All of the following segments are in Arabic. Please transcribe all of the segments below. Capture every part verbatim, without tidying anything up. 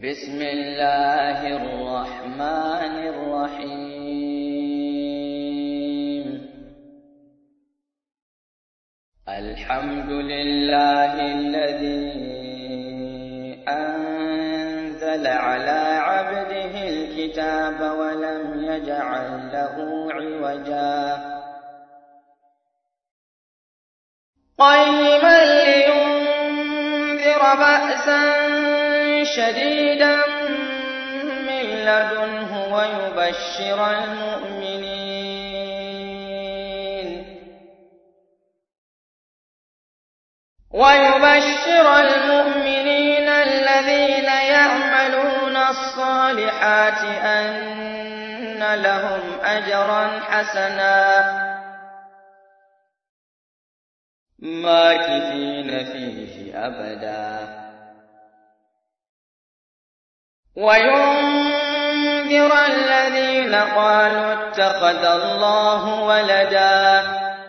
بسم الله الرحمن الرحيم. الحمد لله الذي أنزل على عبده الكتاب ولم يجعل له عوجا قيما لينذر بأسا شديدا من لدنه ويبشر المؤمنين ويبشر المؤمنين الذين يعملون الصالحات أن لهم أجرا حسنا ماكثين فيه أبدا وينذر الذين قالوا اتخذ الله ولدا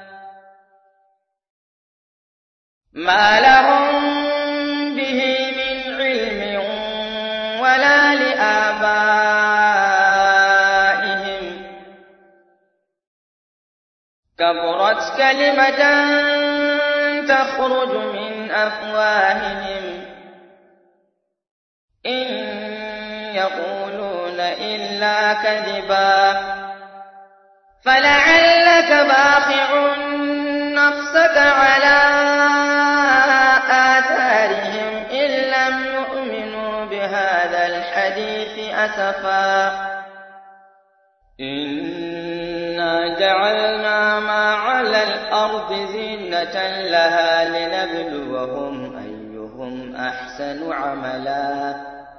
ما لهم به من علم ولا لآبائهم كبرت كلمة تخرج من أفواههم إن يقولون إلا كذبا فلعلك باخع نفسك على آثارهم إن لم يؤمنوا بهذا الحديث أسفا إنا جعلنا ما على الأرض زينة لها لنبلوهم أيهم أحسن عملا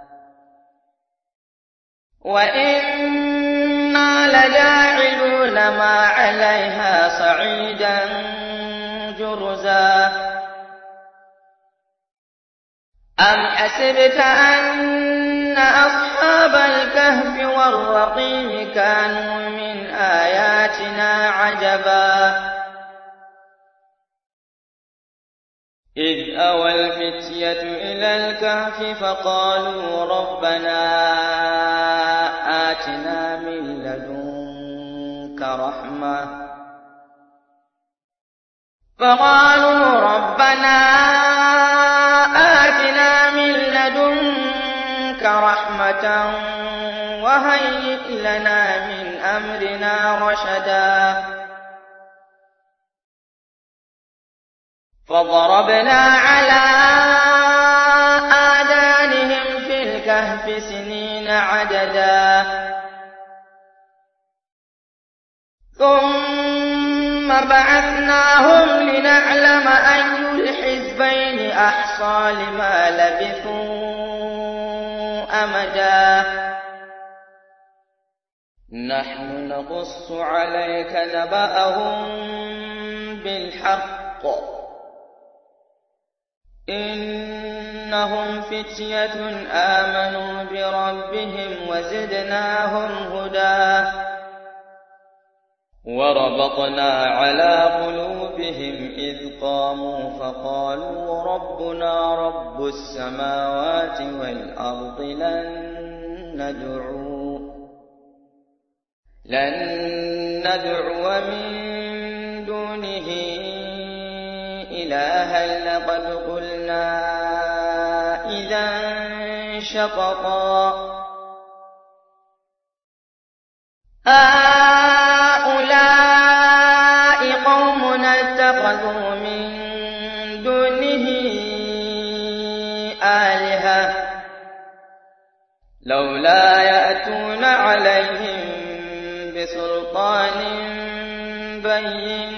وإنا لجاعلون ما عليها صعيدا جرزا أم حسبت أن أصحاب الكهف والرقيم كانوا من آياتنا عجبا إذ أوى الفتية إلى الكهف فقالوا ربنا آتنا من لدنك رحمة فقالوا ربنا آتنا من لدنك رحمة وهيئ لنا من أمرنا رشدا فضربنا على آذانهم في الكهف سنين عددا ثم بعثناهم لنعلم أي الحزبين أحصى لما لبثوا أمدا نحن نقص عليك نبأهم بالحق إنهم فتية آمنوا بربهم وزدناهم هدى وربطنا على قلوبهم إذ قاموا فقالوا ربنا رب السماوات والأرض لن ندعو لن ندعو من دونه إلها لقد قلنا إذا شططا هؤلاء قومنا اتخذوا من دونه آلهة لولا يأتون عليهم بسلطان بين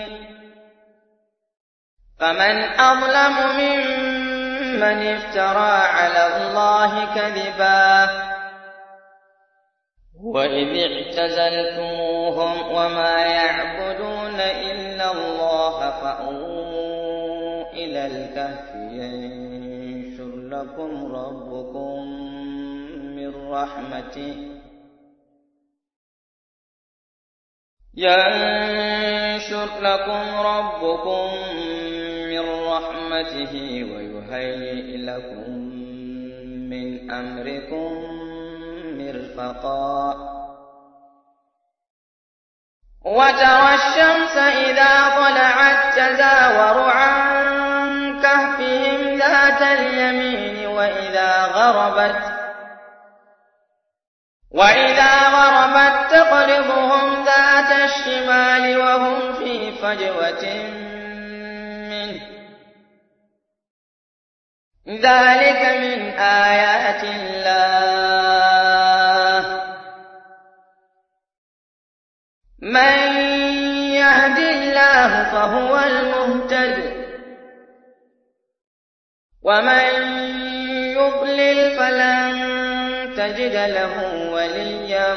فمن أظلم ممن افترى على الله كذبا وإذ اعتزلتموهم وما يعبدون إلا الله فأووا إلى الكهف ينشر لكم ربكم من رحمته ينشر لكم ربكم من رحمته ويهيئ لكم من أمركم مرفقا وترى الشمس إذا طلعت تزاور عن كهفهم ذات اليمين وإذا غربت وإذا غربت تقرضهم ذات الشمال وهم في فجوة منه ذلك من آيات الله من يهد الله فهو المهتد ومن يضلل فلن تجد له وليا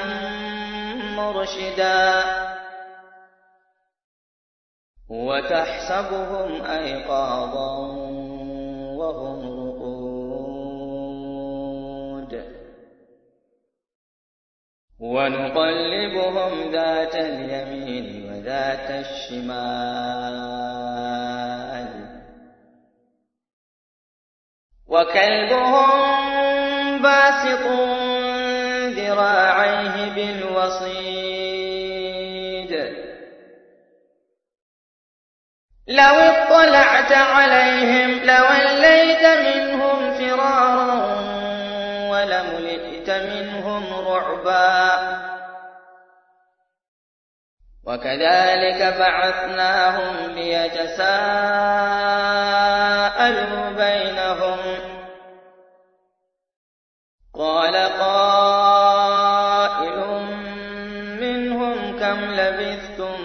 مرشدا وتحسبهم أيقاظا وهم رقود ونقلبهم ذات اليمين وذات الشمال وكلبهم باسط ذراعيه بالوصيد لو اطلعت عليهم لوليت منهم فرارا ولملئت منهم رعبا وكذلك بعثناهم ليتساءلوا بينهم قال قائل منهم كم لبثتم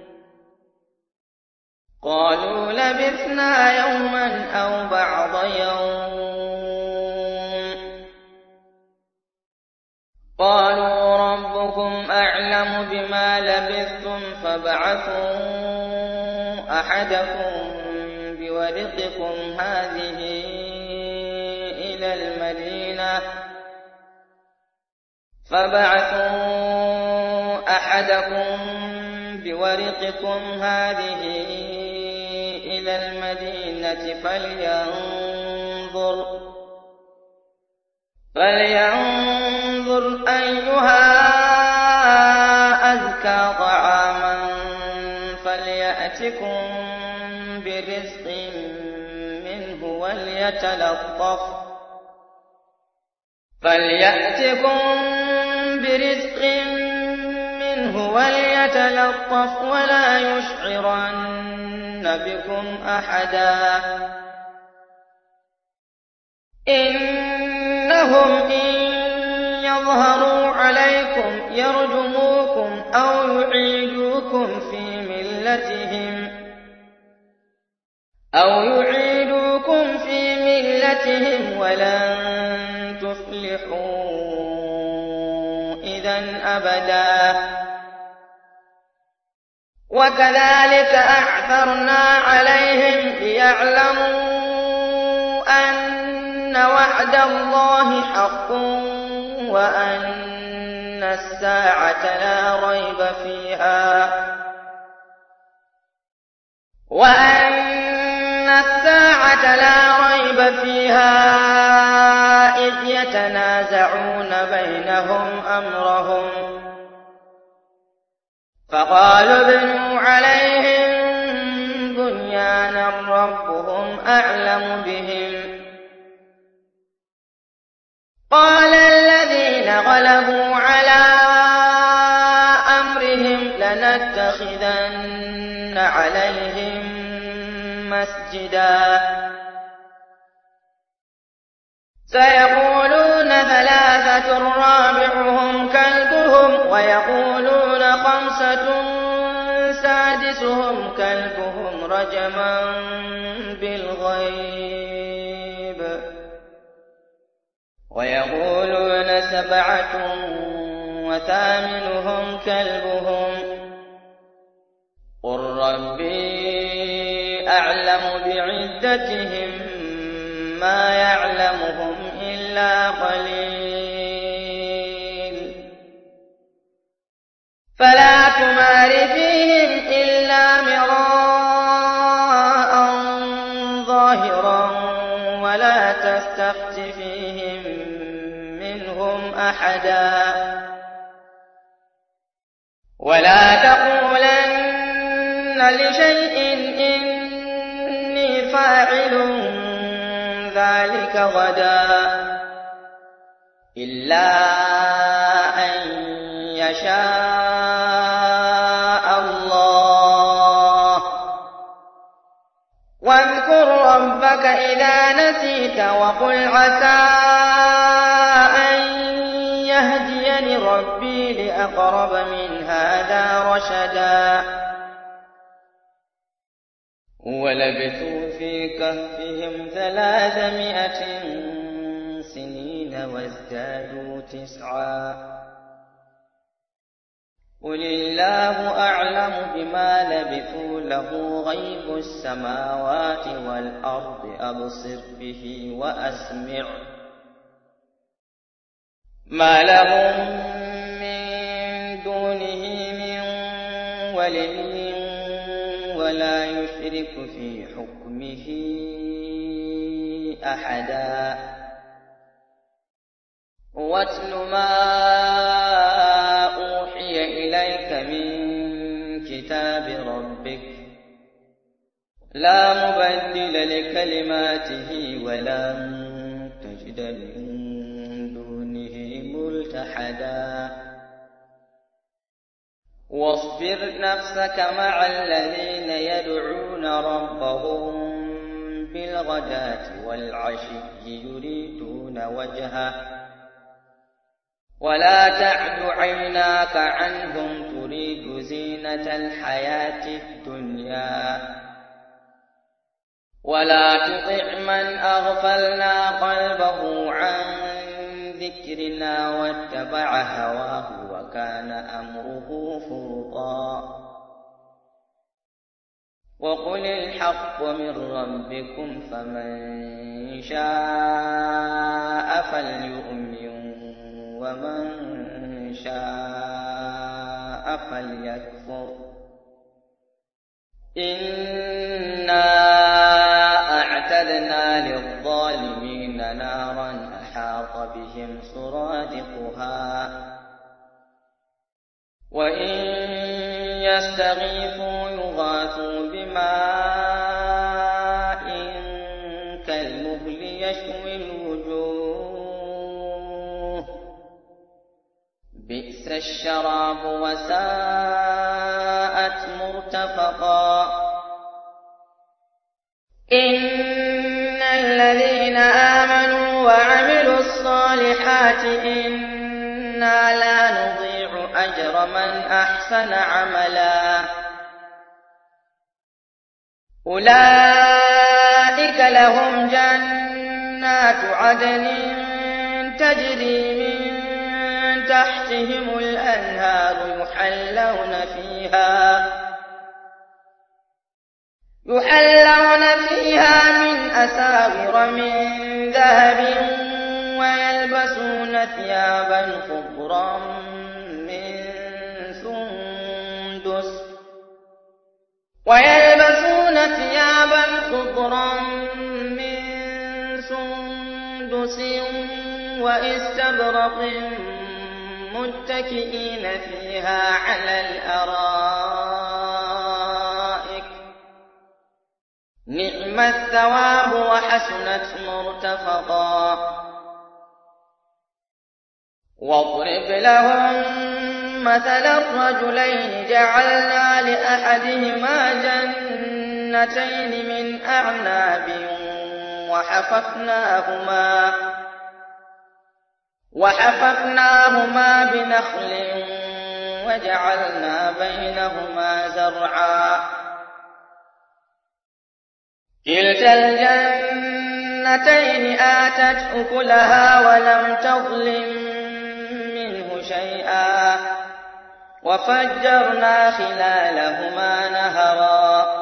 قالوا لبثنا يوما أو بعض يوم قالوا ربكم أعلم بما لبثتم فابعثوا أحدكم بورقكم هذه إلى المدينة فابعثوا أحدكم بورقكم هذه إلى المدينة فلينظر فلينظر أيها أزكى طعاما فليأتكم برزق منه وليتلطف فليأتكم برزق منه وليتلطف ولا يشعرن بكم أحدا إنهم إن يظهروا عليكم يرجموكم أو يعيدوكم في ملتهم أو يعيدوكم في ملتهم ولن تفلحوا إذا أبدا وكذلك أعثرنا عليهم ليعلموا أن وعد الله حق وأن الساعة لا ريب فيها وأن الساعة لا ريب فيها إذ يتنازعون بينهم أمرهم فقالوا ابنوا عليهم بنيانا ربهم أعلم بهم قال الذين غلبوا على أمرهم لنتخذن عليهم مسجدا سيقولون ثلاثة رابعهم كلبهم ويقولون خمسة سادسهم كلبهم رجما بالغيب ويقولون سبعة وثامنهم كلبهم قل ربي أعلم بعدتهم ما يعلمهم إلا قليل فلا تمار فيهم إلا مراء ظاهرا ولا تستفت فيهم منهم أحدا ولا تقولن لشيء إني فاعل ذلك غدا إلا أن يشاء الله واذكر ربك إذا نسيت وقل عسى أن يهديني ربي لأقرب من هذا رشدا ولبثوا في كهفهم ثلاثمائة سنين وازدادوا تسعا قل الله أعلم بما لبثوا له غيب السماوات والأرض أبصر به وأسمع ما لهم من دونه من ولي ولا يشرك في حكمه أحدا واتل ما أوحي إليك من كتاب ربك لا مبدل لكلماته ولن تجد من دونه ملتحدا واصبر نفسك مع الذين يدعون ربهم بالغداة والعشي يريدون وجهه ولا تعد عيناك عنهم تريد زينة الحياة الدنيا ولا تطع من أغفلنا قلبه عن ذكرنا واتبع هواه وكان أمره فرطا وقل الحق من ربكم فمن شاء فليؤمن ومن شاء فليكفر إنا أعتدنا للظالمين نارا أحاط بهم سرادقها وإن يستغيثوا يغاثوا بماء كالمهل يشوي الوجوه بئس الشراب وساءت مرتفقا إن الذين آمنوا وعملوا الصالحات إنا لا نضيع أجر من أحسن عملا أولئك لهم جنات عدن تجري من تحتهم الأنهار يحلون فيها يحلون فيها من أساور من ذهب ويلبسون ثيابا خضرا من سندس ويلبسون ثيابا خضرا من سندس واستبرق متكئين فيها على الأرائك نعم الثواب وحسنت مرتفقا واضرب لهم مثل الرجلين جعلنا لأحدهما جنتين من أعناب وحففناهما وحففناهما بنخل وجعلنا بينهما زرعا كلتا الجنتين آتت أكلها ولم تظلم منه شيئا وفجرنا خلالهما نهرا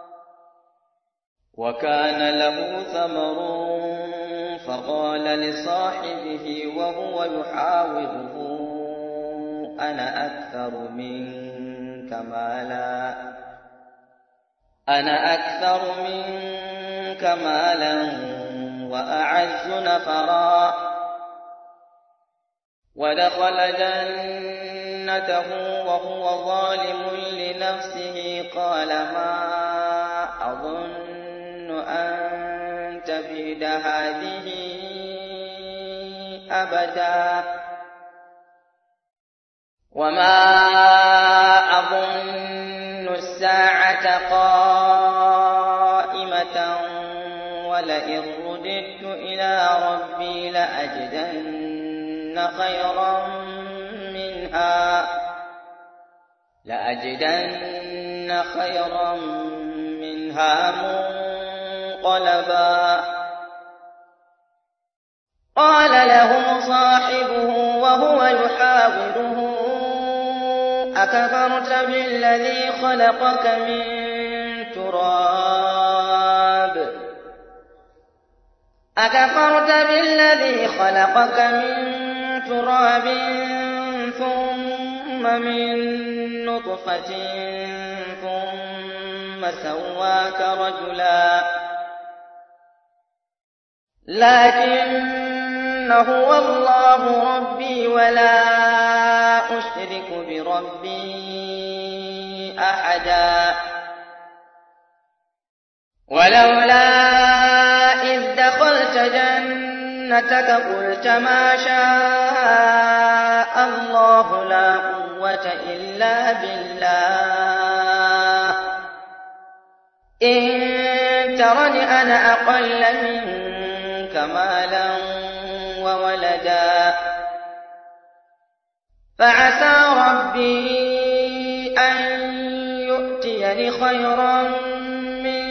وكان له ثمر فقال لصاحبه وهو يحاوره أنا أكثر منك مالا أنا أكثر منك مالا وأعز نفرا ودخل جنته وهو ظالم لنفسه قال ما أظن أن تبيد هذه أبدا وما أظن الساعة قائمة ولئن رددت إلى ربي لأجدن خيرا منها لأجدن خيرا منها منقلبا قال له صاحبه وهو يحاوره أكفرت بالذي خلقك من تراب أكفرت بالذي خلقك من تراب ثم من نطفة ثم سواك رجلا لكن هو الله ربي ولا أشرك بربي أحدا ولولا إذ دخلت جنتك قلت ما شاء الله لا قوة إلا بالله إن ترني أنا أقل منك مالا وولدا فعسى ربي أن يؤتيني خيرا من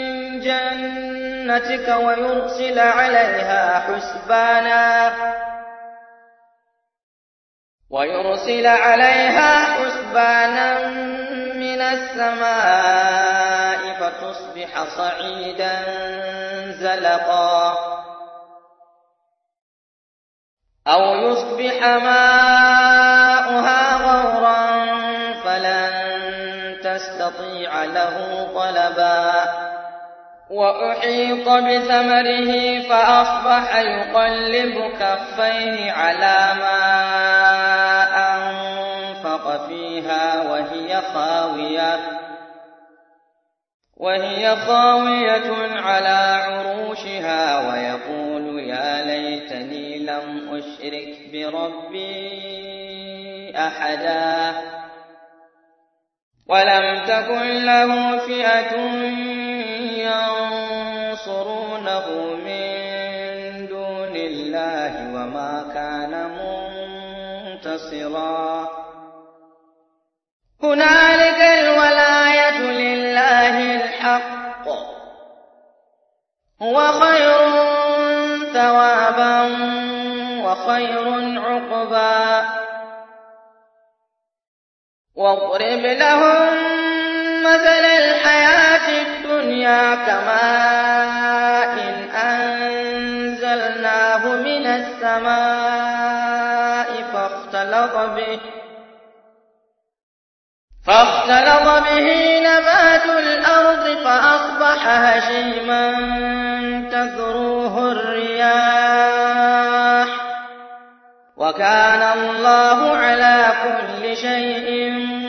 جنتك ويرسل عليها حسبانا ويرسل عليها حسبانا من السماء فتصبح صعيدا زلقا أو يصبح ماؤها غورا فلن تستطيع له طلبا وأحيط بثمره فأصبح يقلب كفيه على ما أنفق فيها وهي خاوية وهي خاوية على عروشها ويقول يا ليتني لم أشرك بربي أحدا ولم تكن له فئة ينصرونه من دون الله وما كان منتصرا هنالك الولاية لله الحق هو خير ثوابا وخير عقبا واضرب لهم مثل الحياة الدنيا كماء أنزلناه من السماء فاختلط به فاختلط به نبات الأرض فأصبح هشيما تذروه الرياح وكان الله على كل شيء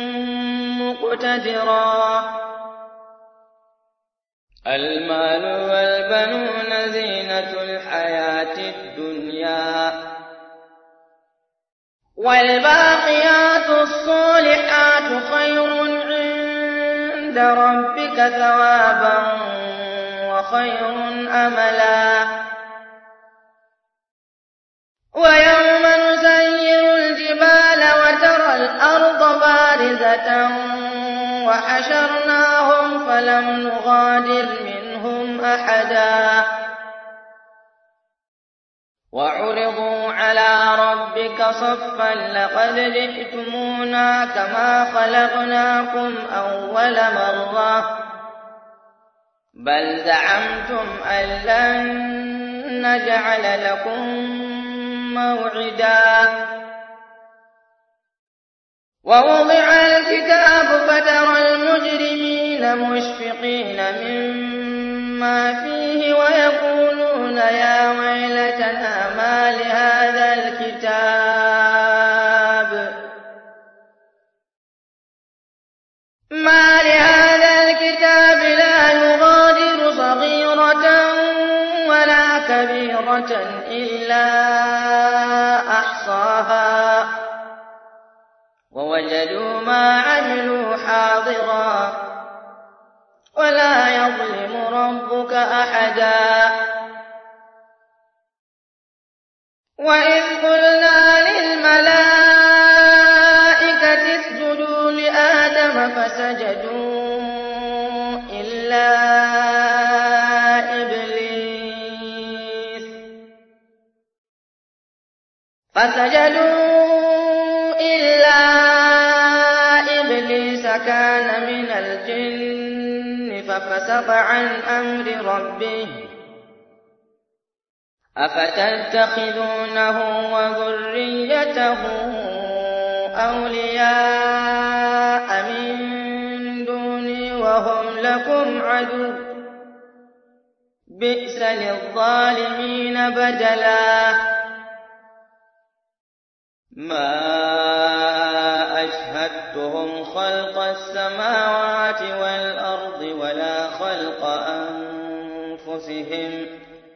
مقتدرا المال والبنون زينة الحياة الدنيا والباقيات الصالحات خير عند ربك ثوابا وخير أملا ويوم نسير الجبال وترى الأرض بارزة وحشرناهم فلم نغادر منهم أحدا وعرضوا على ربك صفا لقد جئتمونا كما خلقناكم أول مرة بل زعمتم أن لن نجعل لكم موعدا ووضع الكتاب فترى المجرمين مشفقين مما فيه ويقولون يا ويلتنا ما لهذا الكتاب ووجدوا ما عملوا حاضرا ولا يظلم ربك أحدا. وإذ قلنا للملائكة اسجدوا لآدم فسجدوا إلا إبليس فسجدوا إلا إبليس كان من الجن ففسق عن أمر ربه أفتتخذونه وذريته أولياء من دوني وهم لكم عدو بئس للظالمين بدلا. ما أشهدتهم خلق السماوات والأرض ولا خلق أنفسهم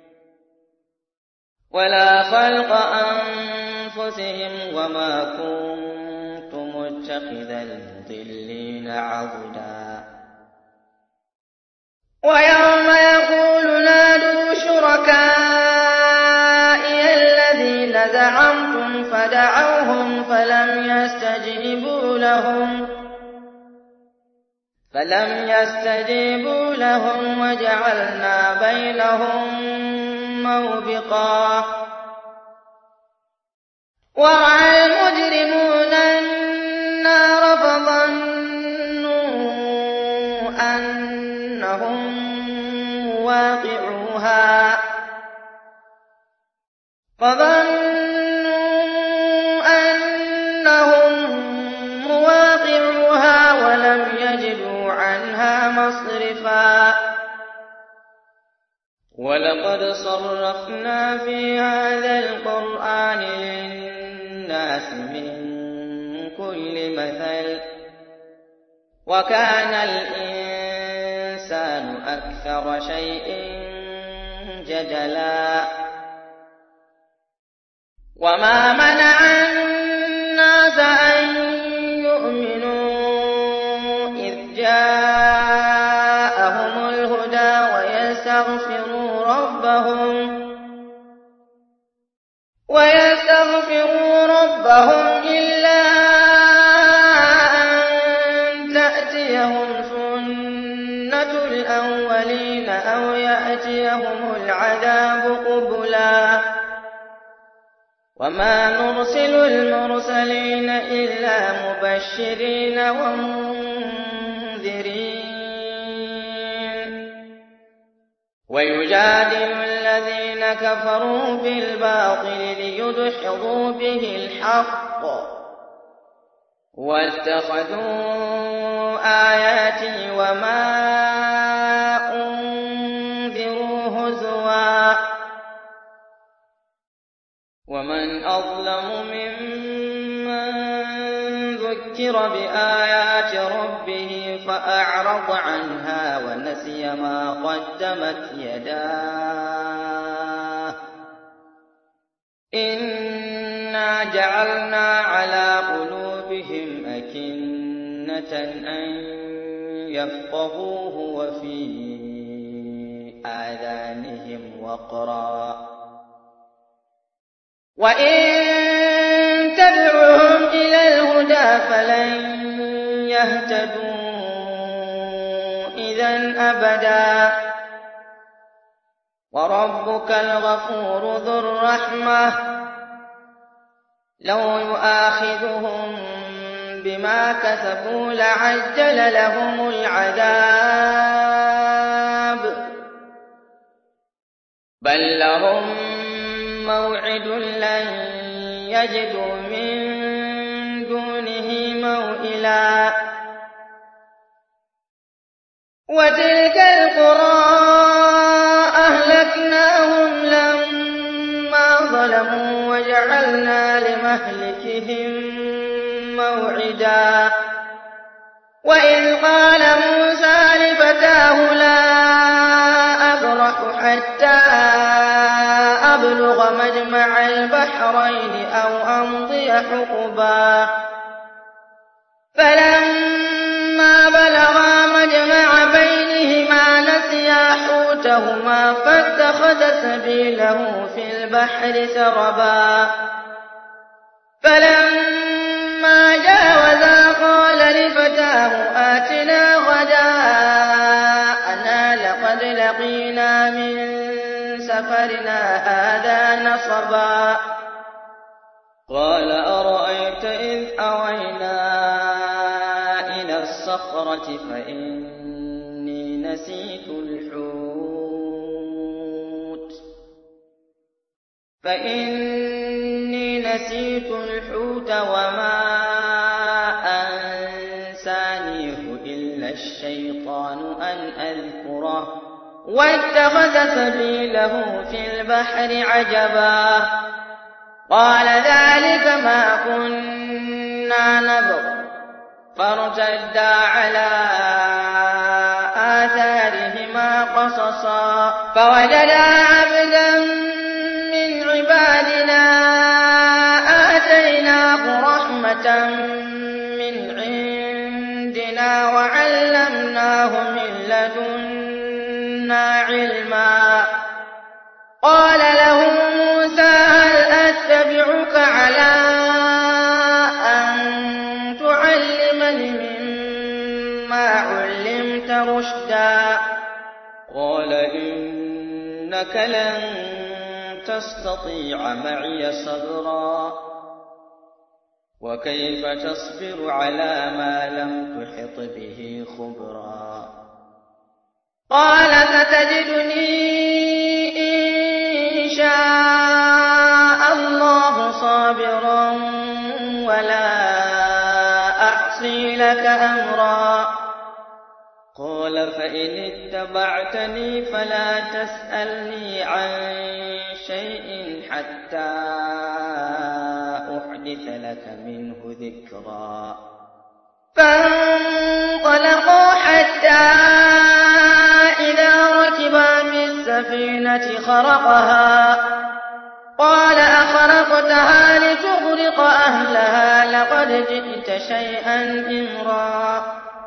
ولا خلق أنفسهم وما كنت متخذ المضلين عضدا. ويوم يقول نادوا شركائي الذين زعمتم فدعوهم فلم يستجيبوا لهم فلم يستجيبوا لهم وجعلنا بينهم موبقا. ورأى المجرمون النار فظنوا أنهم واقعوها فظنوا أنهم مواقعوها ولم يجدوا عنها مصرفا. ولقد صرفنا في هذا القرآن للناس من كل مثل وكان الإنسان أكثر شيء جدلا. وما منع الناس أن يؤمنوا إذ جاءهم الهدى ويستغفروا ربهم ويستغفروا ربهم إلا أن تأتيهم سنة الأولين أو يأتيهم العذاب قبلا. وما نرسل المرسلين إلا مبشرين ومنذرين ويجادل الذين كفروا بالباطل ليدحضوا به الحق واتخذوا آياتي وما أنذروا هزوا. ومن أظلم ممن ذكر بآيات ربه فأعرض عنها ونسي ما قدمت يداه إنا جعلنا على قلوبهم أكنة أن يفقهوه وفي آذانهم وقرا وإن تدعوهم إلى الهدى فلن يهتدوا إذن أبدا. وربك الغفور ذو الرحمة لو يؤاخذهم بما كسبوا لعجل لهم العذاب بل لهم موعد لن يجدوا من دونه موئلا. وتلك القرى أهلكناهم لما ظلموا وجعلنا لمهلكهم موعدا. وإذ قال موسى لفتاه لا أبرح حتى أبلغ مجمع البحرين أو أمضي حقبا فلما بلغا مجمع بينهما نسيا حوتهما فاتخذ سبيله في البحر سربا فلما جاوزا قال لفتاه آتنا غداءنا لقد لقينا من سفرنا هذا نصبا قال أرأيت إذ أوينا إلى الصخرة فإني نسيت الحوت فإني نسيت الحوت وما أنسانيه إلا الشيطان أن أذكره واتخذ سبيله في البحر عجبا قال ذلك ما كنا نبغ فارتدا على آثارهما قصصا فوجدا عبدا من عبادنا آتيناه رحمة من عندنا وعلمناه من لدنا علما قال له موسى هل أتبعك على أن تعلمني مما علمت رشدا قال إنك لن تستطيع معي صبرا وكيف تصبر على ما لم تحط به خبرا قال ستجدني إن شاء الله صابرا ولا أعصي لك أمرا قال فإن اتبعتني فلا تسألني عن شيء حتى أحدث لك منه ذكرا فانطلقا حتى إذا ركبا في السفينة خرقها قال أخرقتها لتغرق أهلها لقد جئت شيئا إمرا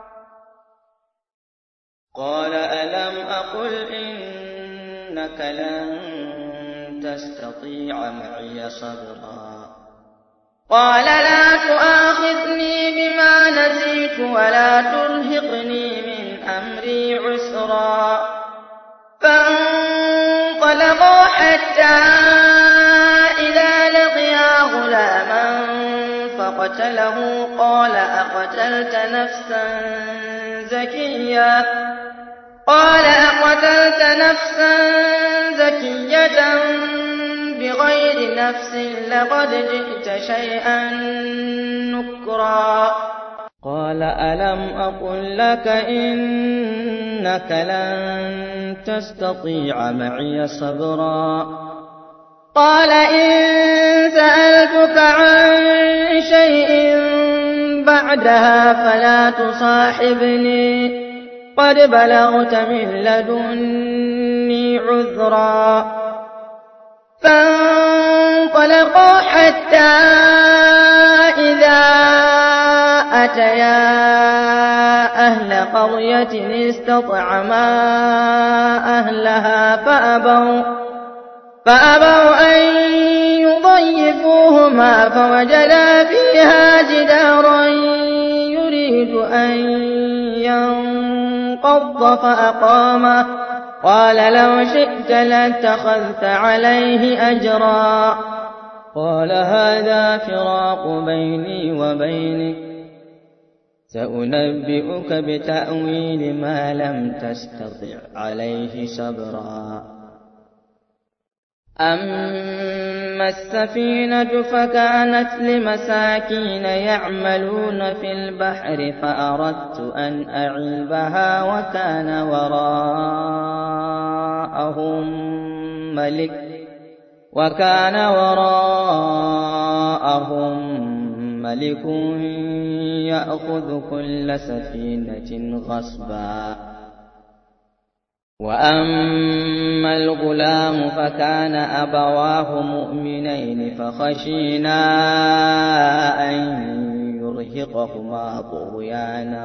قال ألم أقل إنك لن تستطيع معي صبرا قال لا تؤاخذني بما نسيت ولا ترهقني من أمري عسرا فانطلقا حتى إذا لقيا غلاما فقتله قال أقتلت نفسا زكية قال أقتلت نفسا زكية بغير نفس لقد جئت شيئا نكرا قال ألم أقل لك إنك لن تستطيع معي صبرا قال إن سألتك عن شيء بعدها فلا تصاحبني قد بلغت من لدني عذرا فانطلقا حتى إذا أتيا أهل قرية استطعما أهلها فأبوا, فأبوا أن يضيفوهما فوجدا فيها جدارا يريد أن ينقض فأقامه قال لو شئت لاتخذت عليه أجرا قال هذا فراق بيني وبينك سأنبئك بتأويل ما لم تستطع عليه صبرا أما السفينة فكانت لمساكين يعملون في البحر فأردت أن أعيبها وكان وراءهم ملك وكان وراءهم ملك يأخذ كل سفينة غصبا وأما الغلام فكان أبواه مؤمنين فخشينا أن ليرهقهما طغيانا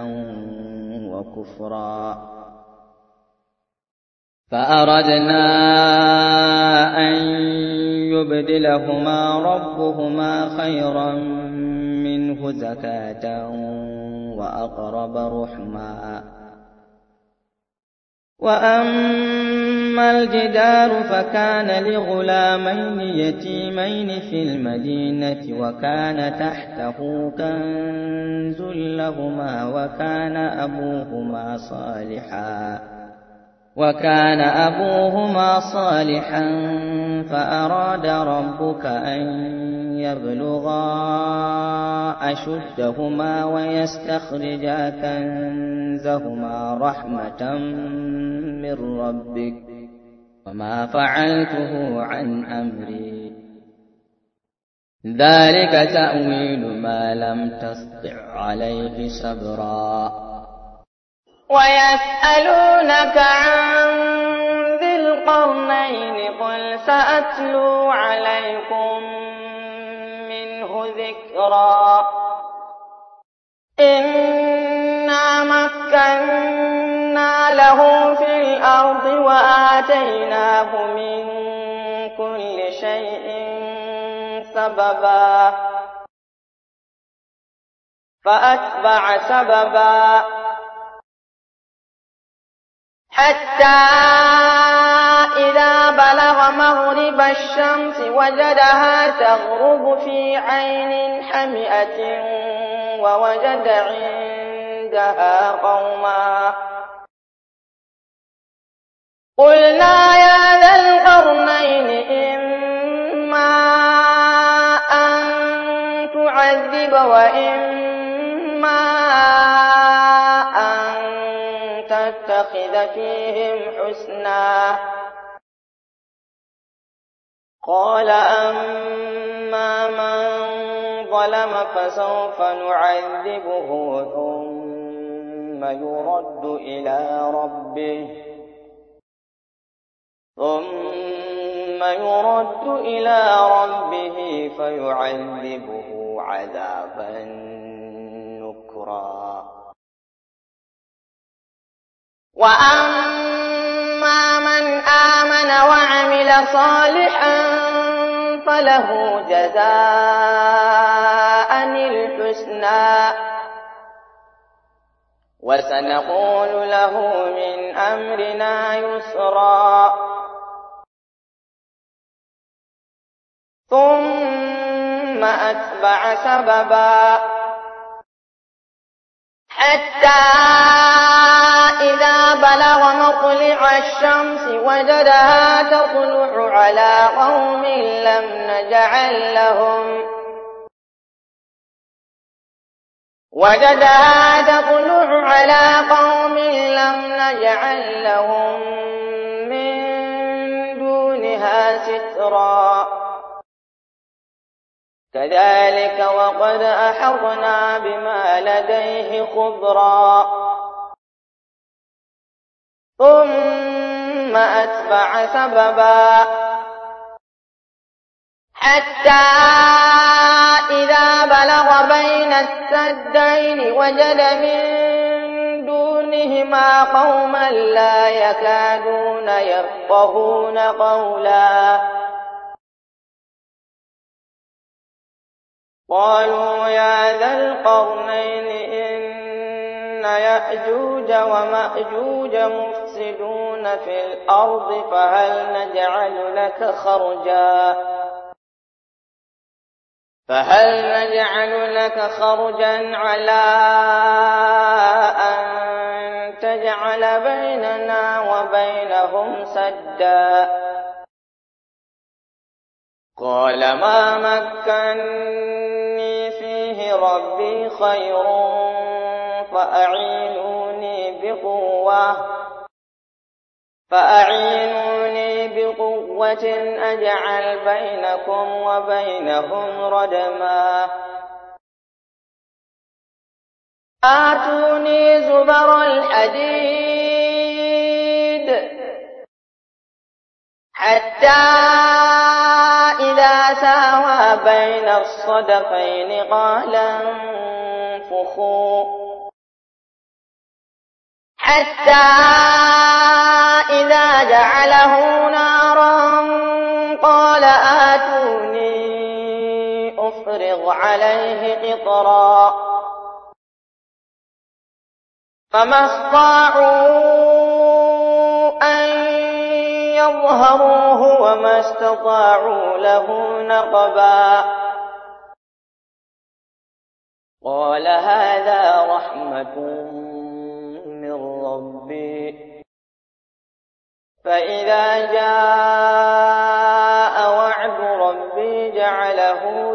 وكفرا فأردنا أن يبدلهما ربهما خيرا منه زكاة وأقرب رحما وأما الجدار فكان لغلامين يتيمين في المدينة وكان تحته كنز لهما وكان أبوهما صالحا وكان أبوهما صالحا فأراد ربك أن يبلغا أشدهما ويستخرجا كنزهما رحمة من ربك وما فعلته عن أمري ذلك تأويل ما لم تسطع عليه صبرا ويسألونك عن ذي القرنين قل سأتلو عليكم منه ذكرا إنا مكنا له في الأرض وآتيناه من كل شيء سببا فأتبع سببا حتى إذا بلغ مغرب الشمس وجدها تغرب في عين حمئة ووجد عندها قوما قلنا يا ذا القرنين إما أن تعذب وإما أن تتخذ فيهم حسنا قال أما من ظلم فسوف نعذبه ثم يرد إلى ربه ثم يرد إلى ربه فيعذبه عذابا نكرا وأما من آمن وعمل صالحا فله جزاء الحسنى وسنقول له من أمرنا يسرا ثم أتبع سببا حتى إذا بلغ مطلع الشمس وجدها تطلع على قوم لم نجعل لهم وجدها تطلع على قوم لم نجعل لهم من دونها سترا كذلك وقد أحطنا بما لديه خبرا ثم أتبع سببا حتى إذا بلغ بين السدين وجد من دونهما قوما لا يكادون يفقهون قولا قالوا يا ذا القرنين إن يأجوج ومأجوج مفسدون في الأرض فهل نجعل لك خرجا فهل نجعل لك خرجا على أن تجعل بيننا وبينهم سدا قال ما مكني فيه ربي خير فأعينوني بقوة فأعينوني بقوة أجعل بينكم وبينهم ردما آتوني زبر الحديد حتى إذا ساوى بين الصدفين قال انفخوا حتى إذا جعله نارا قال آتوني أفرغ عليه قطرا فما استطاعوا أن يظهروه وما استطاعوا له نقبا قال هذا رحمة من ربي فإذا جاء وعد ربي جعله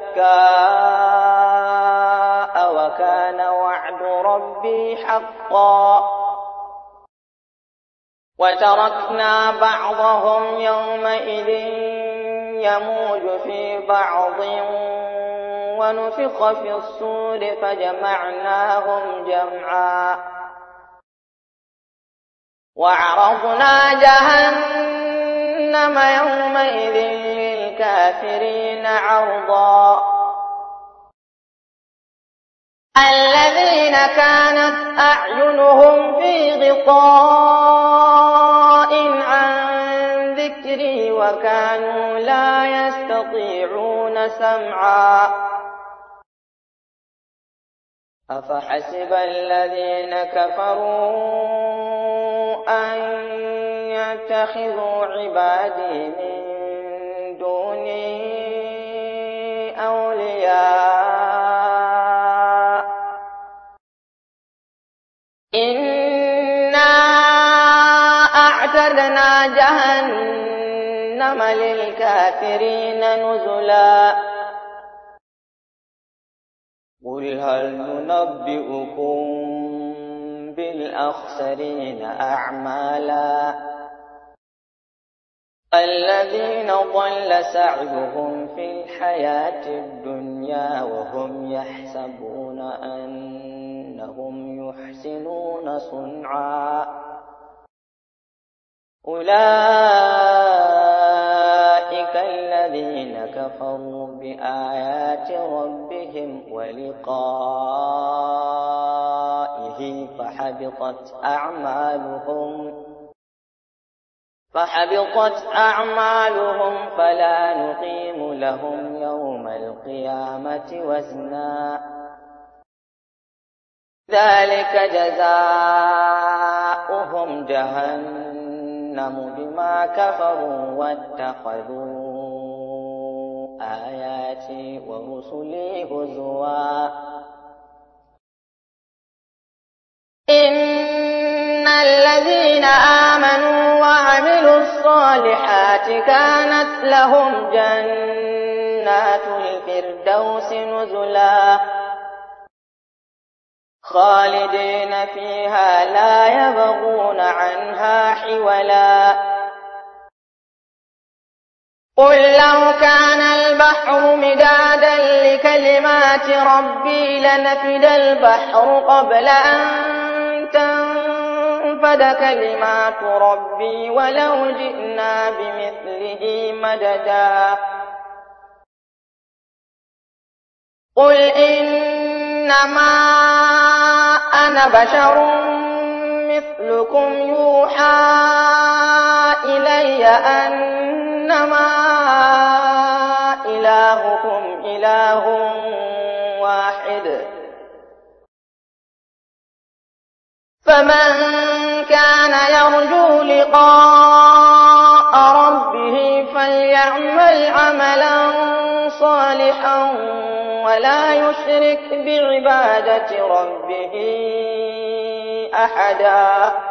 دكاء وكان وعد ربي حقا وتركنا بعضهم يومئذ يموج في بعض ونفخ في الصور فجمعناهم جمعا وعرضنا جهنم يومئذ للكافرين عرضا الذين كانت أعينهم في غطاء عن ذكري وكانوا لا يستطيعون سمعا أفحسب الذين كفروا أن يتخذوا عبادي من دوني أولياء إنا أعتدنا جهنم للكافرين نزلا قل هل ننبئكم بالأخسرين أعمالا الذين ضل سعيهم في الحياة الدنيا وهم يحسبون أنهم يحسنون صنعا أولئك الذين كفروا بآيات ربهم ولقائه فحبطت أعمالهم فحبطت أعمالهم فلا نقيم لهم يوم القيامة وزنا ذلك جزاؤهم جهنم بما كفروا واتخذوا آياتي ورسلي هزوا إن الذين آمنوا وعملوا الصالحات كانت لهم جنات الفردوس نزلا خالدين فيها لا يبغون عنها حولا قل لو كان البحر مدادا لكلمات ربي لنفد البحر قبل أن تنفد كلمات ربي ولو جئنا بمثله مددا قل إنما أنا بشر مثلكم يوحى إلي أنما إلهكم إله واحد فمن كان يرجو لقاء ربه فليعمل عملا صالحا ولا يشرك بعبادة ربه أحدا